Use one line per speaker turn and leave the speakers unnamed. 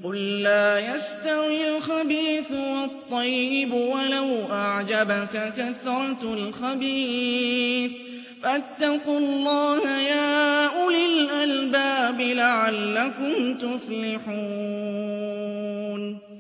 قُل لَّا يَسْتَوِي الْخَبِيثُ وَالطَّيِّبُ وَلَوْ أَعْجَبَكَ كَثْرَةُ الْخَبِيثِ ۚ فَاتَّقُوا اللَّهَ يَا أُولِي الْأَلْبَابِ لَعَلَّكُمْ تُفْلِحُونَ